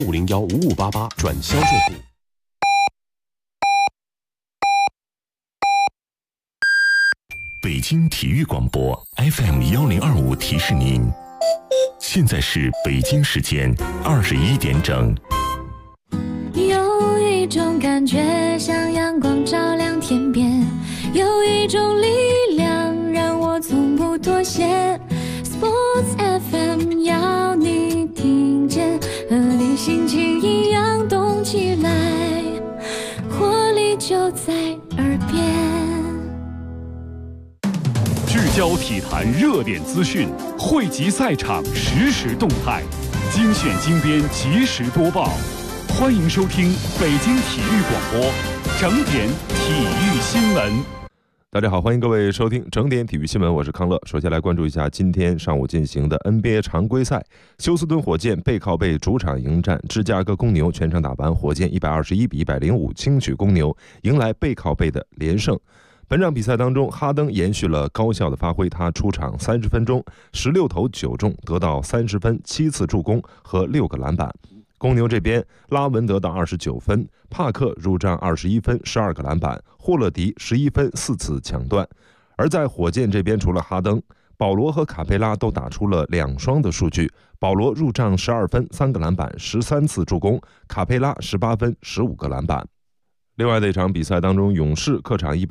501-5588转销售部。 北京体育广播 FM1025提示您，现在是北京时间21点整。 有一种感觉像阳光照亮天边，有一种力量让我从不妥协。 Sports FM 要你听见，和你心情一样动起来，活力就在耳边。 聚焦体坛热点资讯，汇集赛场实时动态，精选精编及时播报。欢迎收听北京体育广播整点体育新闻。 大家好，欢迎各位收听整点体育新闻，我是康乐。首先来关注一下今天上午进行的 NBA 常规赛，休斯顿火箭背靠背主场迎战芝加哥公牛，全场打完，火箭121-105轻取公牛，迎来背靠背的连胜。本场比赛当中，哈登延续了高效的发挥，他出场30分钟，16投9中，得到30分、7次助攻和6个篮板。公牛这边，拉文得到29分，帕克入账21分、12个篮板，霍勒迪11分、4次抢断。而在火箭这边，除了哈登，保罗和卡佩拉都打出了2双的数据。保罗入账12分、3个篮板、13次助攻，卡佩拉18分、15个篮板。另外的一场比赛当中，勇士客场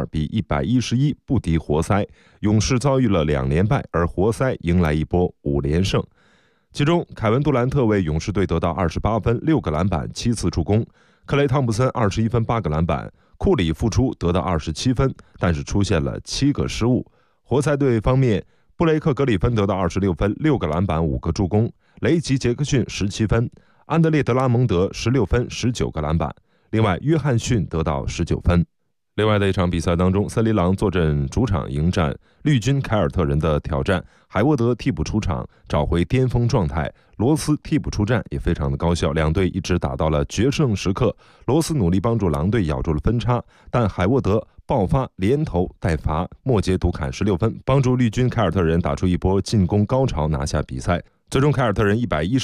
102-111不敌活塞，勇士遭遇了2连败，而活塞迎来一波5连胜。其中凯文杜兰特为勇士队得到28分、6个篮板、7次助攻，克雷汤普森21分、8个篮板，库里复出得到27分，但是出现了7个失误。活塞队方面，布雷克格里芬得到26分、6个篮板、5个助攻，雷吉杰克逊17分，安德烈德拉蒙德16分、19个篮板。另外，约翰逊得到19分。另外的一场比赛当中，森林狼坐镇主场迎战绿军凯尔特人的挑战，海沃德替补出场找回巅峰状态，罗斯替补出战也非常的高效，两队一直打到了决胜时刻。罗斯努力帮助狼队咬住了分差，但海沃德爆发连投带罚，末节独砍16分，帮助绿军凯尔特人打出一波进攻高潮，拿下比赛。最终凯尔特人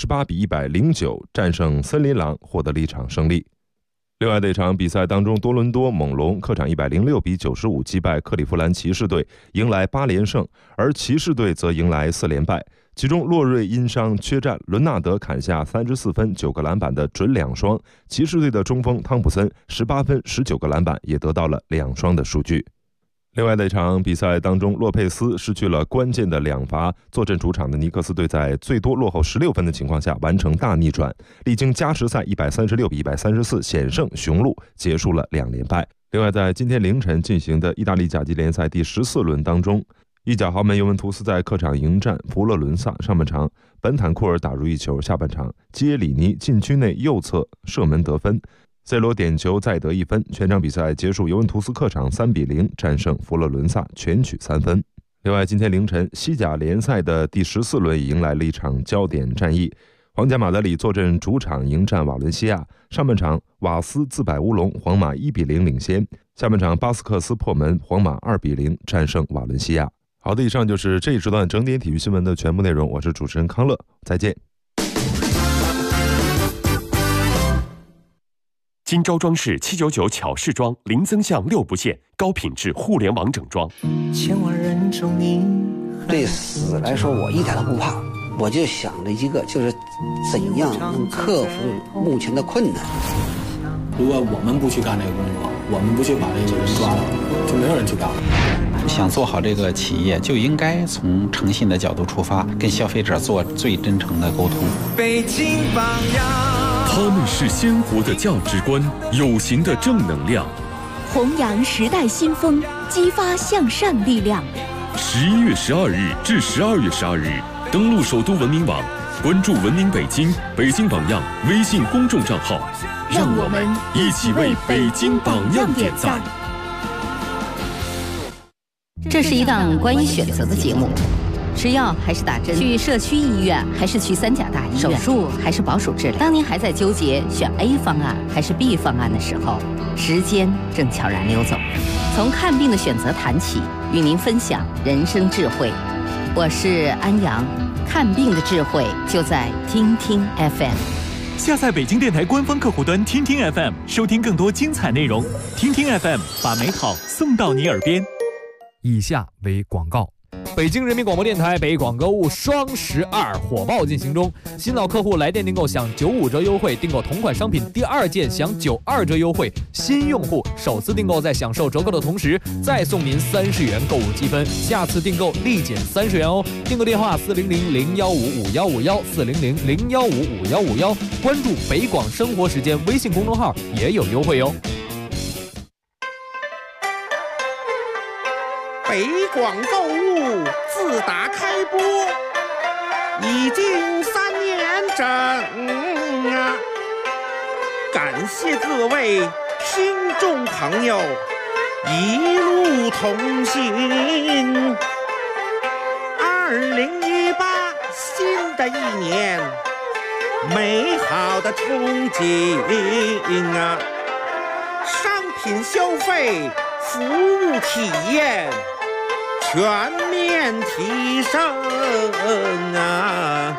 118-109战胜森林狼，获得了一场胜利。另外的一场比赛当中，多伦多猛龙客场106-95击败克利夫兰骑士队，迎来8连胜，而骑士队则迎来4连败。其中洛瑞因伤缺战，伦纳德砍下34分、9个篮板的准2双，骑士队的中锋汤普森18分、19个篮板，也得到了2双的数据。另外的一场比赛当中，洛佩斯失去了关键的2罚，坐镇主场的尼克斯队在最多落后16分的情况下完成大逆转，历经加时赛136-134险胜雄鹿，结束了2连败。另外，在今天凌晨进行的意大利甲级联赛第14轮当中，意甲豪门尤文图斯在客场迎战佛罗伦萨，上半场本坦库尔打入1球，下半场基耶里尼禁区内右侧射门得分，C 罗点球再得1分，全场比赛结束，尤文图斯客场3-0战胜佛罗伦萨，全取3分。另外，今天凌晨西甲联赛的第14轮迎来了一场焦点战役，皇家马德里坐镇主场迎战瓦伦西亚，上半场瓦斯自摆乌龙，皇马1-0领先，下半场巴斯克斯破门，皇马2-0战胜瓦伦西亚。好的，以上就是这一时段整点体育新闻的全部内容，我是主持人康乐，再见。 金招装饰799巧饰装，零增项6不限，高品质互联网整装。 千万人中你对死来说，我一点都不怕，我就想着一个，就是怎样能克服目前的困难。 如果我们不去干这个工作，我们不去把这个人抓了，就没有人去干了。 想做好这个企业，就应该从诚信的角度出发，跟消费者做最真诚的沟通。 北京榜样， 他们是鲜活的价值观，有形的正能量， 弘扬时代新风，激发向上力量。 11月12日至12月12日，登录首都文明网，关注文明北京、北京榜样微信公众账号， 让我们一起为北京榜样点赞。 这是一档关于选择的节目，吃药还是打针，去社区医院还是去3甲大医院，手术还是保守治疗。当您还在纠结选 A 方案还是 B 方案的时候，时间正悄然溜走。从看病的选择谈起，与您分享人生智慧。我是安阳，看病的智慧就在听听 FM。 下载北京电台官方客户端听听 FM， 收听更多精彩内容。听听 FM， 把美好送到你耳边。 以下为广告。北京人民广播电台北广购物双12火爆进行中，新老客户来电订购享95折优惠，订购同款商品第2件享92折优惠，新用户首次订购在享受折扣的同时再送您30元购物积分，下次订购立减30元哦。订购电话400-015-5151，400-015-5151，关注北广生活时间微信公众号也有优惠哦。 北广购物自打开播已经3年整啊！感谢各位听众朋友一路同行。2018新的一年，美好的憧憬啊！商品消费、服务体验全面提升啊！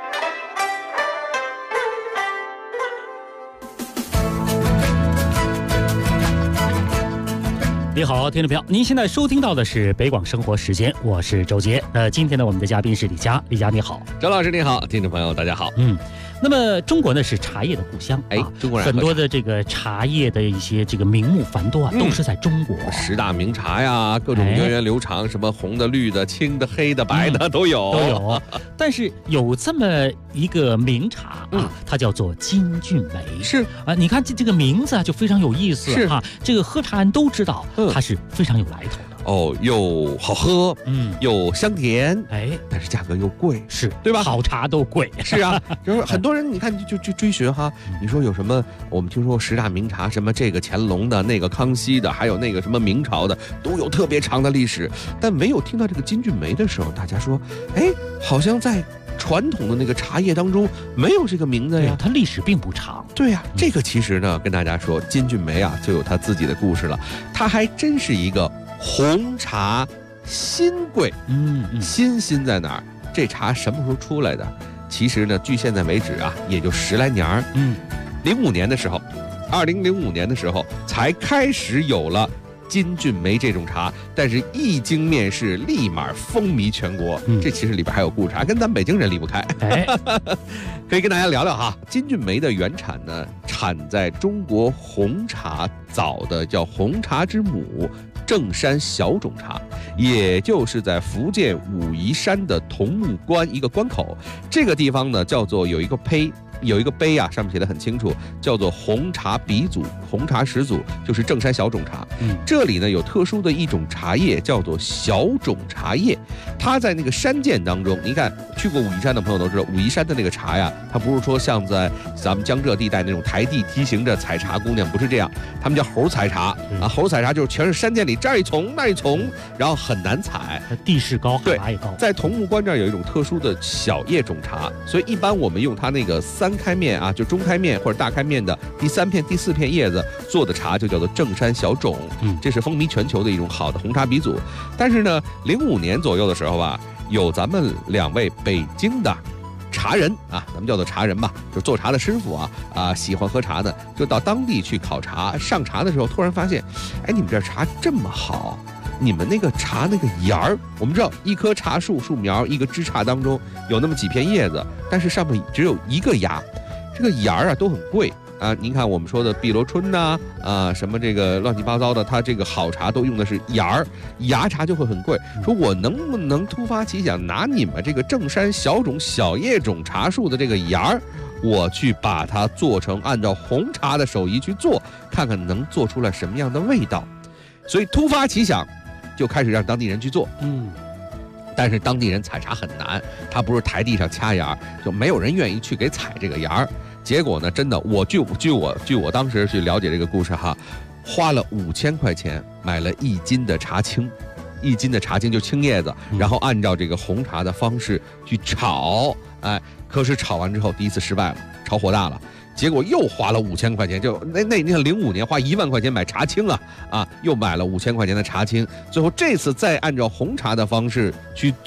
你好，听众朋友，您现在收听到的是北广生活时间，我是周杰。今天呢，我们的嘉宾是李佳，李佳你好， 周老师你好，听众朋友大家好。 那么中国呢是茶叶的故乡， 中国人很多的这个茶叶的一些这个名目繁多啊，都是在中国。 10大名茶呀，各种源远流长，什么红的、绿的、青的、黑的、白的都有。 但是有这么一个名茶啊，它叫做金骏眉。 是啊，你看这个名字啊就非常有意思哈。这个喝茶人都知道，它是非常有来头的。 又好喝，又香甜，但是价格又贵， 是对吧？ 好茶都贵， 是啊，就是很多人你看就追寻哈，你说有什么？我们听说10大名茶，什么这个乾隆的，那个康熙的，还有那个什么明朝的，都有特别长的历史。但没有听到这个金骏眉的时候，大家说，好像在传统的那个茶叶当中没有这个名字呀， 它历史并不长。 对呀，这个其实呢，跟大家说，金骏眉啊，就有它自己的故事了。它还真是一个红茶新贵，新在哪儿？这茶什么时候出来的？其实呢，距现在为止啊，也就10来年儿。05年的时候，2005年的时候才开始有了金骏眉这种茶，但是一经面世，立马风靡全国。这其实里边还有故事，跟咱们北京人离不开。可以跟大家聊聊哈。金骏眉的原产呢，产在中国红茶早的叫红茶之母正山小种茶，也就是在福建武夷山的桐木关一个关口，这个地方呢叫做有一个碑啊，上面写的很清楚，叫做红茶鼻祖、红茶始祖，就是正山小种茶。这里呢有特殊的一种茶叶，叫做小种茶叶。它在那个山涧当中，你看去过武夷山的朋友都知道，武夷山的那个茶呀，它不是说像在咱们江浙地带那种台地梯形着采茶姑娘，不是这样，他们叫猴采茶啊。猴采茶就是全是山涧里这儿一丛那儿一丛，然后很难采， 地势高，海拔也高。 在桐木关这儿有一种特殊的小叶种茶，所以一般我们用它那个3开面啊，就中开面或者大开面的第3片、第4片叶子做的茶就叫做正山小种，这是风靡全球的一种好的红茶鼻祖。但是呢，05年左右的时候吧，有咱们2位北京的茶人啊，咱们叫做茶人吧，就做茶的师傅啊，喜欢喝茶的，就到当地去考察上茶的时候，突然发现，你们这茶这么好。你们那个茶那个芽儿，我们知道一棵茶树苗一个枝杈当中有那么几片叶子，但是上面只有一个芽，这个芽儿啊都很贵啊。您看我们说的碧螺春呐什么这个乱七八糟的，它这个好茶都用的是芽儿，芽茶就会很贵。说我能不能突发奇想，拿你们这个正山小种小叶种茶树的这个芽儿，我去把它做成按照红茶的手艺去做，看看能做出来什么样的味道。所以突发奇想，就开始让当地人去做，但是当地人采茶很难，他不是台地上掐芽，就没有人愿意去给采这个芽。结果呢，真的，据我当时去了解这个故事哈，花了5000块钱买了1斤的茶青，1斤的茶青就青叶子，然后按照这个红茶的方式去炒，可是炒完之后第一次失败了，炒火大了。结果又花了5000块钱，就你看05年花1万块钱买茶青又买了5000块钱的茶青，最后这次再按照红茶的方式去做，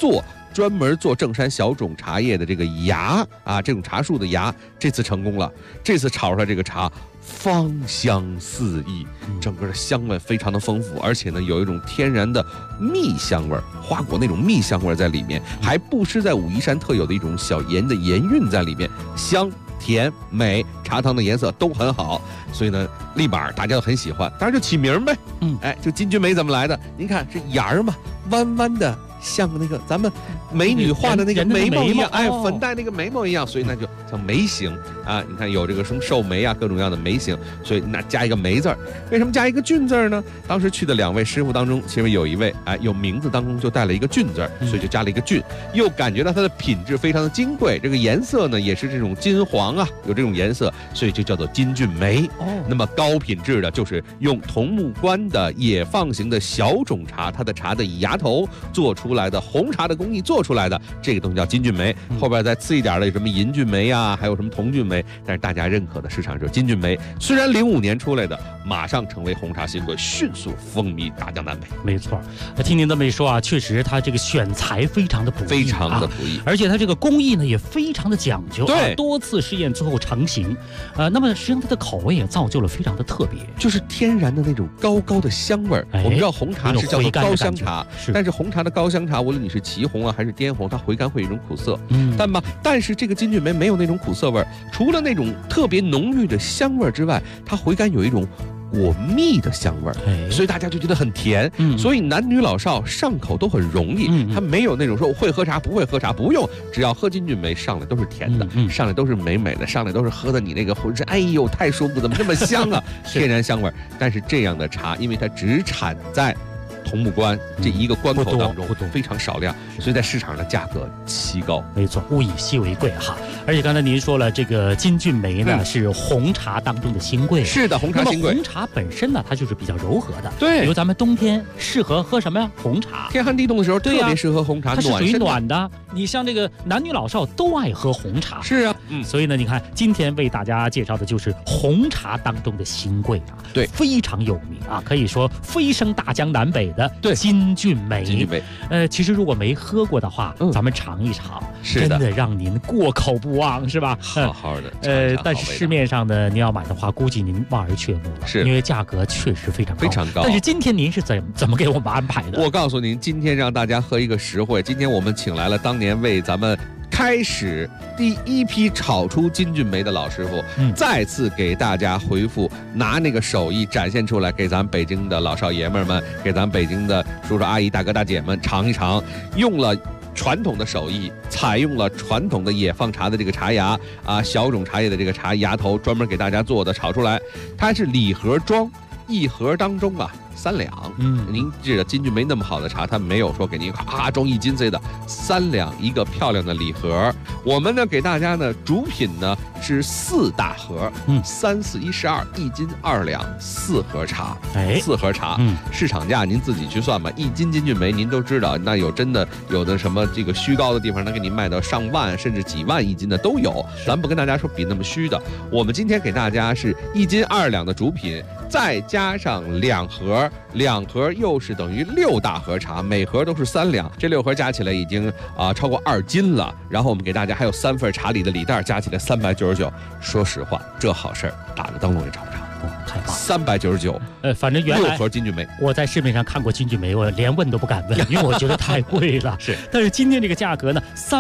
专门做正山小种茶叶的这个芽啊，这种茶树的芽，这次成功了。这次炒出来这个茶芳香四溢，整个的香味非常的丰富，而且呢有一种天然的蜜香味，花果那种蜜香味在里面，还不失在武夷山特有的一种小盐的盐韵在里面，香甜美，茶汤的颜色都很好，所以呢立马大家都很喜欢。当然就起名呗，就金骏眉怎么来的？您看这眼儿嘛，弯弯的，像那个咱们美女画的那个眉毛一样，粉黛那个眉毛一样，所以那就叫眉形啊。你看有这个什么寿眉啊，各种各样的眉形，所以那加一个眉字儿。为什么加一个骏字儿呢？当时去的2位师傅当中，其实有一位有名字当中就带了一个骏字儿，所以就加了一个骏，又感觉到它的品质非常的金贵，这个颜色呢也是这种金黄啊，有这种颜色，所以就叫做金骏眉。那么高品质的就是用桐木关的野放型的小种茶，它的茶的芽头做出来的红茶的工艺做出来的这个东西叫金骏眉。后边再次一点的有什么银骏眉啊，还有什么铜骏眉，但是大家认可的市场就是金骏眉。虽然05年出来的，马上成为红茶新贵，迅速风靡大江南北。 没错，听您这么一说啊，确实它这个选材非常的不易， 非常的不易， 而且它这个工艺呢也非常的讲究， 对， 多次试验最后成型。那么实际上它的口味也造就了非常的特别， 就是天然的那种高高的香味儿。我们知道红茶是叫做高香茶，但是红茶的高香茶，无论你是祁红啊还是滇红，它回甘会有一种苦涩，但是这个金骏眉没有那种苦涩味儿，除了那种特别浓郁的香味儿之外，它回甘有一种果蜜的香味儿，所以大家就觉得很甜，所以男女老少上口都很容易。它没有那种说我会喝茶不会喝茶，不用，只要喝金骏眉上来都是甜的，上来都是美美的，上来都是喝的你那个浑身哎呦太舒服，怎么这么香啊，天然香味儿。但是这样的茶，因为它只产在桐木关这一个关口当中，非常少量，所以在市场的价格奇高。 没错，物以稀为贵哈。而且刚才您说了，这个金骏眉呢是红茶当中的新贵， 是的，红茶新贵。 那么红茶本身呢，它就是比较柔和的， 对。 比如咱们冬天适合喝什么呀？红茶。 天寒地冻的时候，特别适合红茶， 它是属于暖的。你像这个男女老少都爱喝红茶， 是啊， 所以呢，你看今天为大家介绍的就是红茶当中的新贵啊， 对， 非常有名啊，可以说飞升大江南北的金骏眉。 金骏眉， 其实如果没喝过的话，咱们尝一尝， 真的让您过口不忘，是吧？ 好好的。 但是市面上呢，您要买的话，估计您望而却步了， 是因为价格确实非常高， 非常高。 但是今天您是怎么给我们安排的？ 我告诉您，今天让大家喝一个实惠。今天我们请来了当年为咱们开始第一批炒出金骏眉的老师傅，再次给大家回复，拿那个手艺展现出来，给咱北京的老少爷们们，给咱北京的叔叔阿姨大哥大姐们尝一尝，用了传统的手艺，采用了传统的野放茶的这个茶芽啊，小种茶叶的这个茶芽头，专门给大家做的炒出来，它是礼盒装，一盒当中啊3两。您记得金骏眉那么好的茶，它没有说给您装1斤似的，3两一个漂亮的礼盒。我们呢给大家呢主品呢是4大盒，3、4、1、12，1斤2两，4盒茶，4盒茶，市场价您自己去算吧。1斤金骏眉您都知道，那有真的有的什么这个虚高的地方，能给你卖到上万甚至几万1斤的都有。咱不跟大家说比那么虚的，我们今天给大家是1斤2两的主品，再加上2盒又是等于6大盒茶，每盒都是3两，这6盒加起来已经超过2斤了。然后我们给大家还有3份茶礼的礼袋，加起来399。说实话，这好事儿打个灯笼也找不着。太棒，399。 反正原来 6盒金骏眉， 我在市面上看过金骏眉，我连问都不敢问，因为我觉得太贵了。 是， 但是今天这个价格呢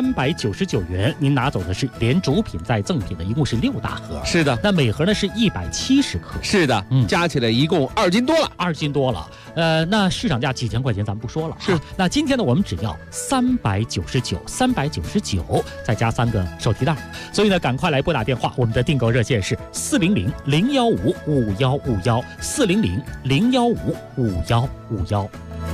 ，399元，您拿走的是连主品再赠品的，一共是6大盒。 是的， 那每盒呢是170克。 是的，加起来一共2斤多了 ，2斤多了。那市场价几千块钱咱们不说了， 是。 那今天呢，我们只要399，再加3个手提袋。所以呢，赶快来拨打电话，我们的订购热线是400-015-5151，400-015-5151。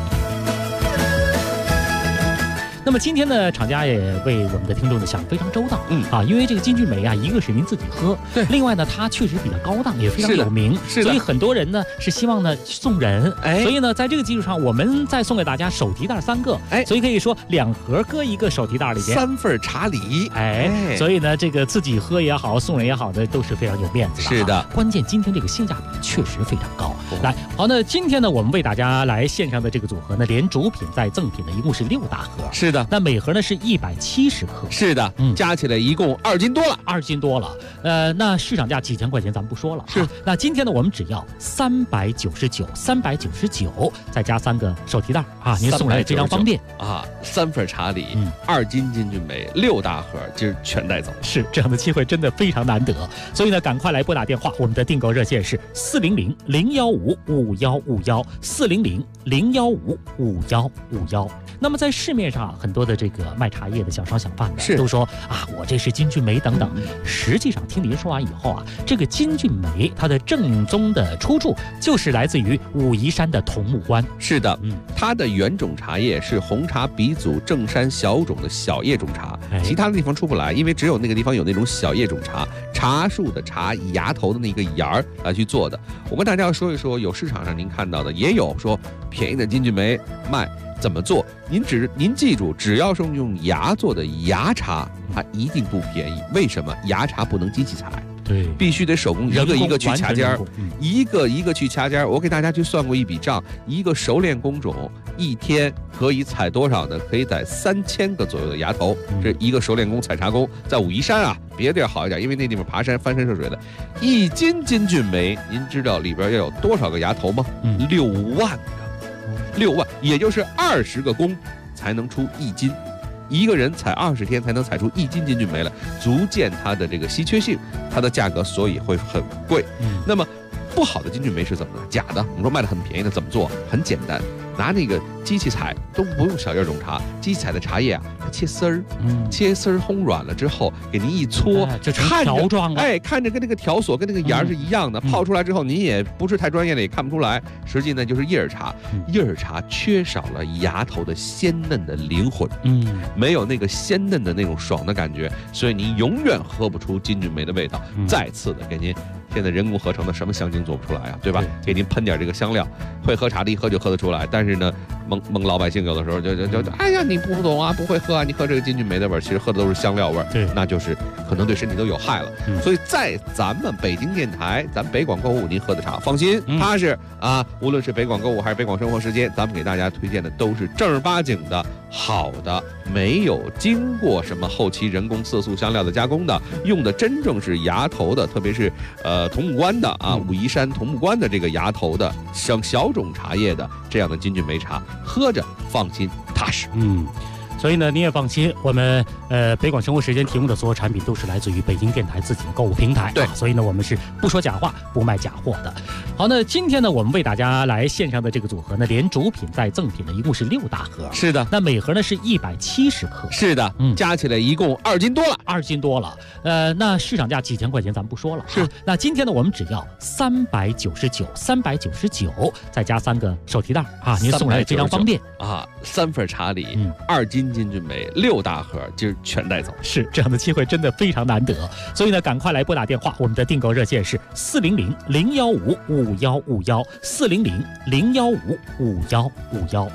那么今天呢，厂家也为我们的听众呢想非常周到，因为这个金骏眉啊，一个是您自己喝， 对， 另外呢，它确实比较高档，也非常有名， 是的， 所以很多人呢是希望呢送人，所以呢，在这个基础上，我们再送给大家手提袋3个，所以可以说2盒搁一个手提袋里边 ，3份茶礼， 所以呢，这个自己喝也好，送人也好的，都是非常有面子的， 是的。 关键今天这个性价比确实非常高。来，好，那今天呢，我们为大家来献上的这个组合呢，连主品再赠品呢，一共是6大盒， 是的。 的， 那每盒呢是170克。 是的，加起来一共2斤多了 ，2斤多了。那市场价几千块钱咱们不说了， 是。 那今天呢，我们只要399，再加3个手提袋啊，您送来非常方便啊。3份茶礼，2斤金骏眉，6大盒，今儿全带走。 是，这样的机会真的非常难得，所以呢，赶快来拨打电话，我们的订购热线是400-015-5151，400-015-5151。那么在市面上很多的这个卖茶叶的小商小贩呢，都说啊，我这是金骏眉等等。实际上听您说完以后啊，这个金骏眉它的正宗的出处就是来自于武夷山的桐木关。 是的，它的原种茶叶是红茶鼻祖正山小种的小叶种茶，其他的地方出不来，因为只有那个地方有那种小叶种茶，茶树的茶以芽头的那个芽儿来去做的。我跟大家要说一说，有市场上您看到的，也有说便宜的金骏眉卖。怎么做？您记住，只要是用芽做的芽茶，它一定不便宜。为什么？芽茶不能机器采， 对， 必须得手工一个一个去掐尖儿，一个一个去掐尖儿。我给大家去算过一笔账，一个熟练工种一天可以采多少呢？可以采3000个左右的芽头。这一个熟练工采茶工，在武夷山啊，别的地儿好一点，因为那地方爬山翻山涉水的。1斤金骏眉，您知道里边要有多少个芽头吗？6万个。6万，也就是20个工才能出1斤，一个人采20天才能采出1斤金骏眉来，足见它的这个稀缺性，它的价格所以会很贵。那么不好的金骏眉是怎么的？假的，我们说卖的很便宜的怎么做？很简单，拿那个机器采，都不用小叶种茶，机器采的茶叶啊，它切丝儿，切丝儿烘软了之后，给您一搓， 就成条状了。 看着跟那个条索跟那个芽是一样的，泡出来之后，您也不是太专业的，也看不出来。实际呢就是叶茶，叶茶缺少了芽头的鲜嫩的灵魂，没有那个鲜嫩的那种爽的感觉，所以您永远喝不出金骏眉的味道。再次的给您。现在人工合成的什么香精做不出来啊，对吧？给您喷点这个香料，会喝茶的一喝就喝得出来。但是呢，蒙老百姓有的时候就哎呀，你不懂啊，不会喝啊，你喝这个金骏眉的味儿，其实喝的都是香料味儿， 对， 那就是可能对身体都有害了。所以在咱们北京电台，咱北广购物您喝的茶，放心，踏实啊。无论是北广购物还是北广生活时间，咱们给大家推荐的都是正儿八经的好的，没有经过什么后期人工色素香料的加工的，用的真正是芽头的，特别是桐木关的啊，武夷山桐木关的这个芽头的小种茶叶的这样的金骏眉茶，喝着放心踏实。 所以呢，你也放心，我们北广生活时间提供的所有产品都是来自于北京电台自己的购物平台， 对， 所以呢，我们是不说假话，不卖假货的。好，那今天呢，我们为大家来线上的这个组合呢，连主品带赠品呢，一共是6大盒， 是的， 那每盒呢是170克， 是的，加起来一共2斤多了 ，2斤多了。那市场价几千块钱咱们不说了， 是。 那今天呢，我们只要399，再加3个手提袋啊，您送来非常方便啊。3份茶礼，2斤金骏眉，6大盒，今儿全带走。 是，这样的机会真的非常难得，所以呢，赶快来拨打电话，我们的订购热线是400-015-5151，400-015-5151。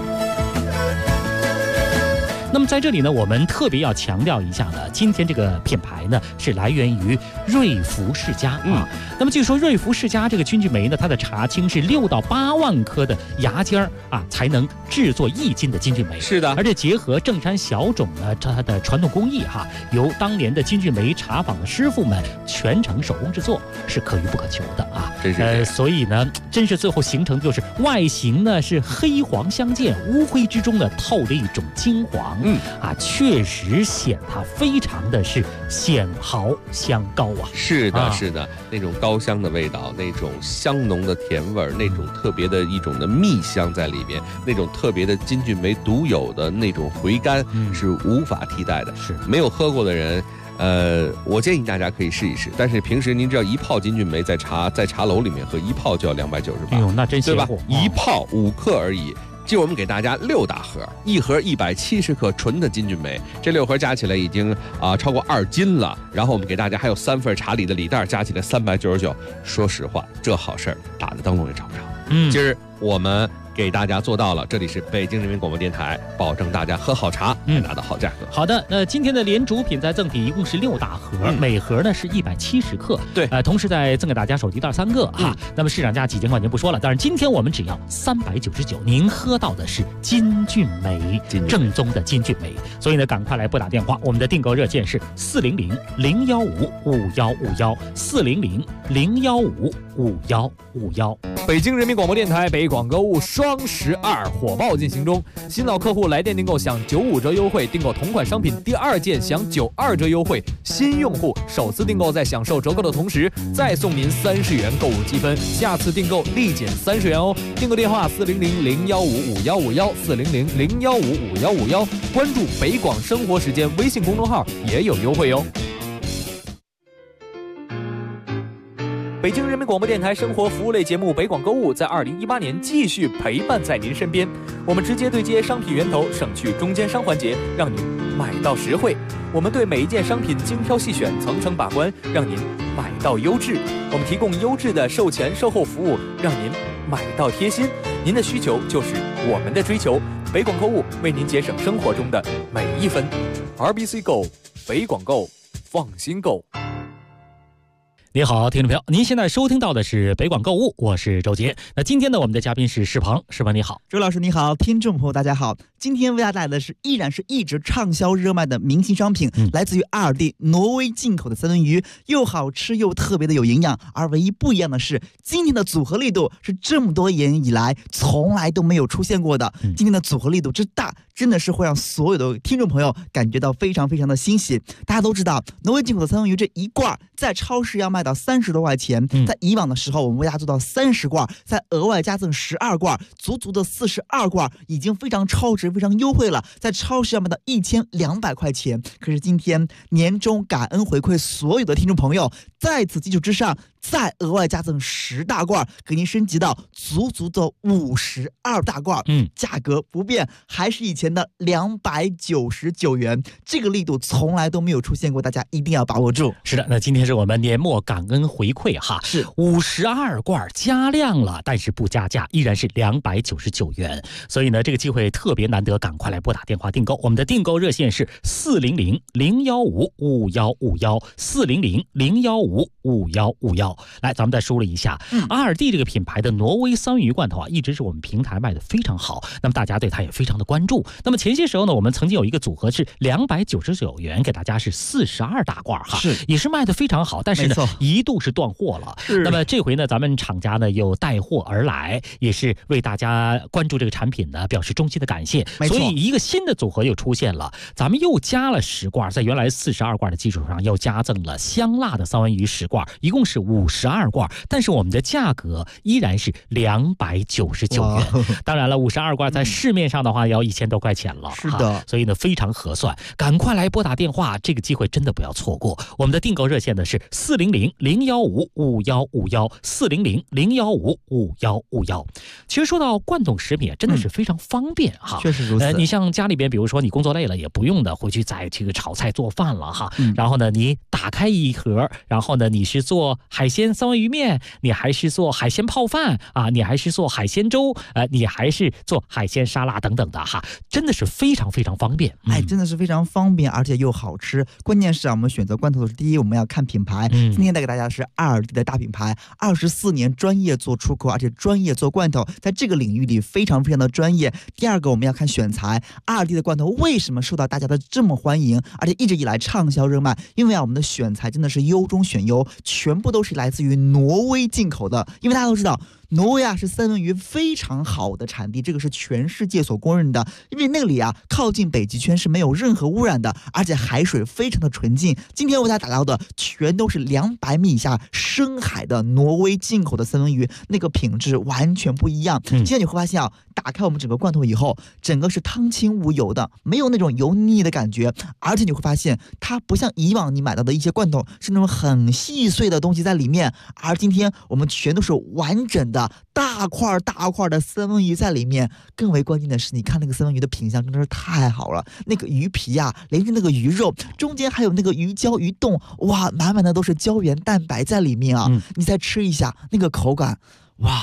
那么在这里呢，我们特别要强调一下呢，今天这个品牌呢是来源于瑞福世家啊。那么据说瑞福世家这个金骏眉呢，它的茶青是6到8万颗的芽尖儿啊，才能制作1斤的金骏眉。 是的， 而且结合正山小种呢，它的传统工艺哈，由当年的金骏眉茶坊的师傅们全程手工制作，是可遇不可求的啊。 真是所以呢，真是最后形成就是外形呢是黑黄相间，乌灰之中呢透着一种金黄。确实显它非常的是显豪香高啊。 是的，是的，那种高香的味道，那种香浓的甜味儿，那种特别的一种的蜜香在里面，那种特别的金骏眉独有的那种回甘，是无法替代的。 是，没有喝过的人。我建议大家可以试一试，但是平时您知道一泡金骏眉在茶楼里面喝一泡就要298， 哎呦，那真邪乎， 一泡5克而已。今儿我们给大家6大盒，一盒170克纯的金骏眉，这6盒加起来已经超过2斤了。然后我们给大家还有3份茶礼的礼袋，加起来399。说实话，这好事儿打在灯笼也找不着。今儿我们给大家做到了。这里是北京人民广播电台，保证大家喝好茶，拿到好价格。 好的，那今天的连煮品在赠品一共是6大盒，每盒呢是170克。 对， 同时再赠给大家手提袋3个哈。那么市场价几千块钱不说了，但是今天我们只要399，您喝到的是金骏眉，正宗的金骏眉。所以呢，赶快来拨打电话，我们的订购热线是400-015-5151，400-015-5151。 北京人民广播电台北广购物双12火爆进行中，新老客户来电订购享95折优惠，订购同款商品第2件享92折优惠，新用户首次订购在享受折扣的同时，再送您30元购物积分，下次订购立减30元哦。订购电话400-015-5151，400-015-5151，关注北广生活时间微信公众号也有优惠哦。北京人民广播电台生活服务类节目北广购物在2018年继续陪伴在您身边，我们直接对接商品源头，省去中间商环节，让您买到实惠。我们对每一件商品精挑细选，层层把关，让您买到优质。我们提供优质的售前售后服务，让您买到贴心。您的需求就是我们的追求，北广购物为您节省生活中的每一分。RBC Go， 北广购，放心购。 你好，听众朋友，您现在收听到的是北广购物，我是周杰。那今天呢，我们的嘉宾是石鹏，石鹏你好。 周老师你好，听众朋友大家好。今天为大家带来的依然是一直畅销热卖的明星商品，来自于阿尔蒂挪威进口的三文鱼，又好吃又特别的有营养。而唯一不一样的是，今天的组合力度是这么多年以来从来都没有出现过的。今天的组合力度之大，真的是会让所有的听众朋友感觉到非常非常的欣喜。大家都知道，挪威进口的三文鱼这一罐在超市要卖到30多块钱，在以往的时候我们为大家做到30罐，再额外加赠12罐，足足的42罐，已经非常超值非常优惠了，在超市要卖到1200块钱。可是今天年终感恩回馈所有的听众朋友，在此基础之上再额外加赠10大罐，给您升级到足足的52大罐，价格不变，还是以前的299元，这个力度从来都没有出现过，大家一定要把握住。 是的，那今天是我们年末感恩回馈哈，是52罐加量了，但是不加价，依然是299元。所以呢，这个机会特别难得，赶快来拨打电话订购。我们的订购热线是400-015-5151，400-015-5151。来，咱们再梳理一下，阿尔蒂这个品牌的挪威三文鱼罐头啊，一直是我们平台卖的非常好，那么大家对它也非常的关注。那么前些时候呢，我们曾经有一个组合是299元，给大家是42大罐哈，是也是卖的非常好，但是呢一度是断货了。那么这回呢，咱们厂家呢又带货而来，也是为大家关注这个产品呢表示衷心的感谢。所以一个新的组合又出现了，咱们又加了10罐，在原来42罐的基础上又加赠了香辣的三文鱼10罐，一共是52罐，但是我们的价格依然是299元。当然了，52罐在市面上的话要1000多块钱了，是的，所以呢非常合算，赶快来拨打电话，这个机会真的不要错过。我们的订购热线呢是400-015-5151，400-015-5151。其实说到罐头食品，真的是非常方便哈，确实如此。你像家里边，比如说你工作累了，也不用的回去再这个炒菜做饭了哈，然后呢，你打开一盒，然后呢，你是做海鲜三文鱼面，你还是做海鲜泡饭啊，你还是做海鲜粥，你还是做海鲜沙拉等等的哈，真的是非常非常方便。 真的是非常方便，而且又好吃。关键是我们选择罐头的是第一，我们要看品牌。今天带给大家的是阿尔蒂的大品牌，24年专业做出口，而且专业做罐头，在这个领域里非常非常的专业。第二个，我们要看选材。阿尔蒂的罐头为什么受到大家的这么欢迎，而且一直以来畅销热卖？因为我们的选材真的是优中选优，全部都是来自于挪威进口的。因为大家都知道，挪威是三文鱼非常好的产地，这个是全世界所公认的。因为那里靠近北极圈是没有任何污染的，而且海水非常的纯净。今天为大家打造的全都是200米以下深海的挪威进口的三文鱼，那个品质完全不一样。今天你会发现打开我们整个罐头以后，整个是汤清无油的，没有那种油腻的感觉，而且你会发现它不像以往你买到的一些罐头是那种很细碎的东西在里面，而今天我们全都是完整的大块大块的三文鱼在里面。更为关键的是，你看那个三文鱼的品相真的是太好了，那个鱼皮连着那个鱼肉，中间还有那个鱼胶鱼冻，哇，满满的都是胶原蛋白在里面你再吃一下那个口感，哇，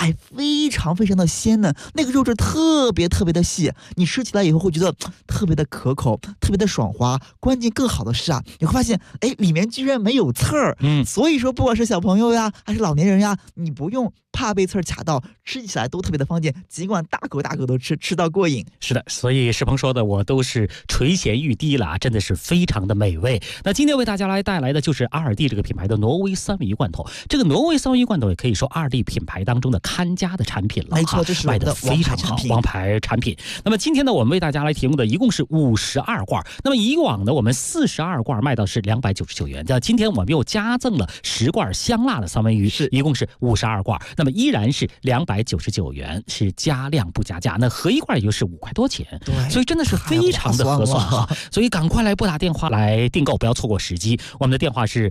非常非常的鲜嫩，那个肉质特别特别的细，你吃起来以后会觉得特别的可口，特别的爽滑。关键更好的是你会发现，里面居然没有刺儿。所以说不管是小朋友呀，还是老年人呀，你不用怕被刺儿卡到，吃起来都特别的方便，尽管大口大口都吃到过瘾。 是的，所以世鹏说的我都是垂涎欲滴了，真的是非常的美味。那今天为大家来带来的就是阿尔蒂这个品牌的挪威三文鱼罐头。这个挪威三文鱼罐头也可以说阿尔蒂品牌当中的看家的产品了， 没错，这是卖的非常好，王牌产品。那么今天呢，我们为大家来提供的一共是52罐。那么以往呢，我们42罐卖到是299元，今天我们又加赠了10罐香辣的三文鱼，一共是52罐。那么依然是299元，是加量不加价。那合一罐也就是5块多钱， 对， 所以真的是非常的合算哈。所以赶快来拨打电话来订购，不要错过时机。我们的电话是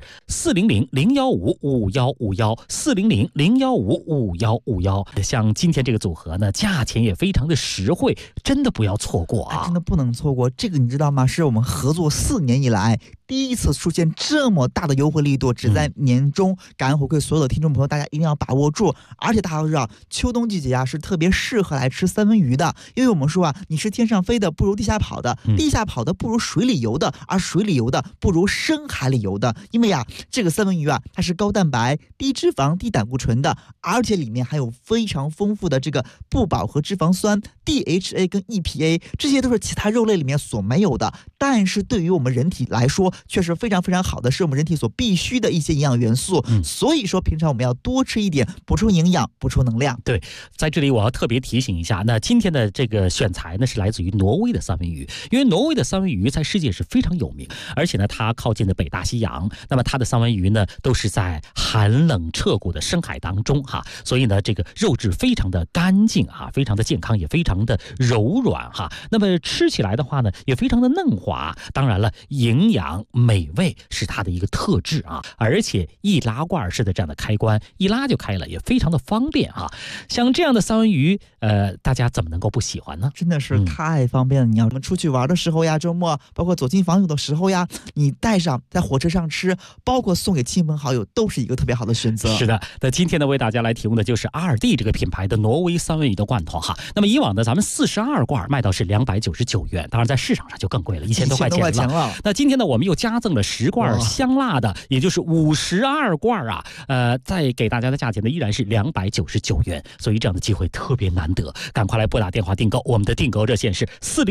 400-015-5151，400-015-5151。像今天这个组合呢，价钱也非常的实惠，真的不要错过啊！ 真的不能错过。这个你知道吗？是我们合作4年以来第一次出现这么大的优惠力度，只在年中感恩回馈所有的听众朋友，大家一定要把握住。而且大家都知道，秋冬季节是特别适合来吃三文鱼的，因为我们说你是天上飞的不如地下跑的，地下跑的不如水里游的，而水里游的不如深海里游的。因为这个三文鱼它是高蛋白、低脂肪、低胆固醇的，而且里面还有非常丰富的这个不饱和脂肪酸 DHA 跟 EPA， 这些都是其他肉类里面所没有的，但是对于我们人体来说却是非常非常好的，是我们人体所必须的一些营养元素。所以说平常我们要多吃一点，补充营养，补充能量。 对，在这里我要特别提醒一下，那今天的这个选材呢是来自于挪威的三文鱼，因为挪威的三文鱼在世界是非常有名，而且呢它靠近的北大西洋，那么它的三文鱼呢都是在寒冷彻骨的深海当中所以呢这个肉质非常的干净非常的健康，也非常的柔软那么吃起来的话呢也非常的嫩滑，当然了营养美味是它的一个特质而且易拉罐式的这样的开关，一拉就开了，也非常的方便像这样的三文鱼大家怎么能够不喜欢呢？ 真的是太方便了。你要我们出去玩的时候周末包括走进访友的时候你带上在火车上吃，包括送给亲朋好友，都是一个特别好的选择。 是的，那今天呢为大家来提供的就是阿尔蒂这个品牌的挪威三文鱼的罐头那么以往呢咱们42罐卖到是299元，当然在市场上就更贵了，1000多块钱了。那今天呢我们又加赠了10罐香辣的，也就是52罐再给大家的价钱呢依然是299元，所以这样的机会特别难得，赶快来拨打电话订购。我们的订购热线是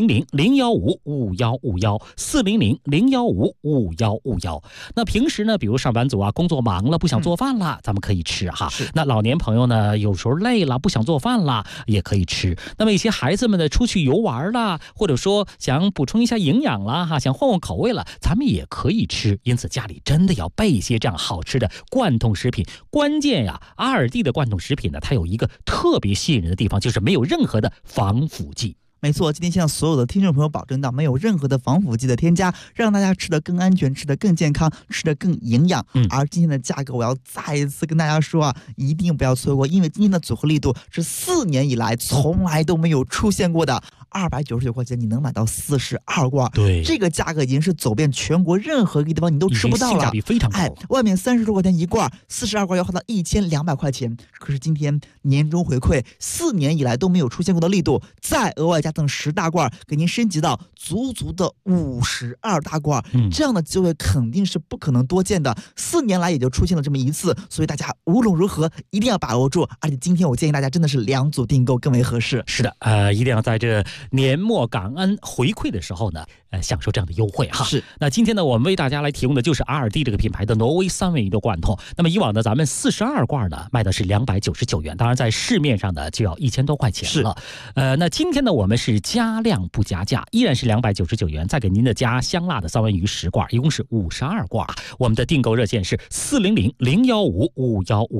400-015-5151，400-015-5151。那平时呢比如上班族工作忙了不想做饭了，咱们可以吃那老年朋友呢有时候累了不想做饭了也可以吃。那么一些孩子们呢出去游玩了，或者说想补充一下营养了想换换口味了，咱们也可以吃。因此家里真的要备一些这样好吃的罐头食品。关键阿尔蒂的罐头食品呢它有一个特别吸引人的地方，就是没有任何的防腐剂。 没错，今天向所有的听众朋友保证到没有任何的防腐剂的添加，让大家吃得更安全，吃得更健康，吃得更营养。而今天的价格我要再一次跟大家说一定不要错过，因为今天的组合力度是4年以来从来都没有出现过的。299块钱你能买到42罐， 对， 这个价格已经是走遍全国任何一个地方你都吃不到了， 性价比非常高。 外面30多块钱一罐，42罐要花到1200块钱。可是今天年终回馈4年以来都没有出现过的力度，再额外加赠10大罐，给您升级到足足的52大罐。这样的机会肯定是不可能多见的，4年来也就出现了这么一次，所以大家无论如何一定要把握住。而且今天我建议大家真的是2组订购更为合适。 是的，一定要在这年末感恩回馈的时候呢享受这样的优惠是。 那今天呢我们为大家来提供的就是阿尔蒂这个品牌的挪威三文鱼的罐头。那么以往呢咱们42罐呢卖的是299元，当然在市面上呢就要1000多块钱了。那今天呢我们是加量不加价，依然是299元，再给您的加香辣的三文鱼10罐，一共是52罐。我们的订购热线是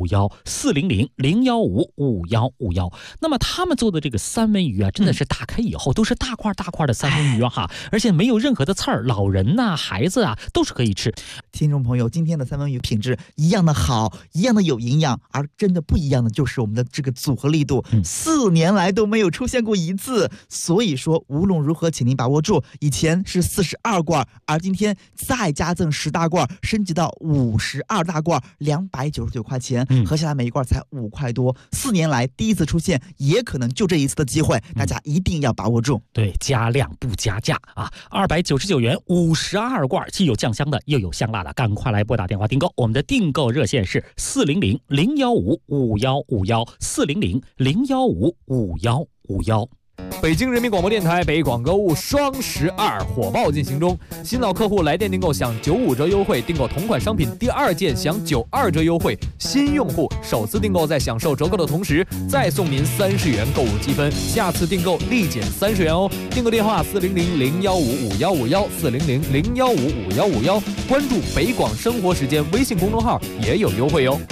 400-015-5151，400-015-5151。那么他们做的这个三文鱼真的是大开眼以后都是大块大块的三文鱼哈，而且没有任何的刺儿，老人呐、孩子啊都是可以吃。 听众朋友，今天的三文鱼品质一样的好，一样的有营养，而真的不一样的就是我们的这个组合力度，4年来都没有出现过一次。所以说无论如何，请您把握住，以前是42罐，而今天再加赠10大罐，升级到52大罐，299块钱，合下来每一罐才5块多。4年来第一次出现，也可能就这一次的机会，大家一定要把握住。 对，加量不加价啊！299元52罐，既有酱香的，又有香辣的，赶快来拨打电话订购。我们的订购热线是400-015-5151，400-015-5151。 北京人民广播电台北广购物双12火爆进行中，新老客户来电订购享95折优惠，订购同款商品第2件享92折优惠，新用户首次订购在享受折扣的同时再送您30元购物积分，下次订购立减30元哦。订购电话400-015-5151，400-015-5151，关注北广生活时间微信公众号也有优惠哦。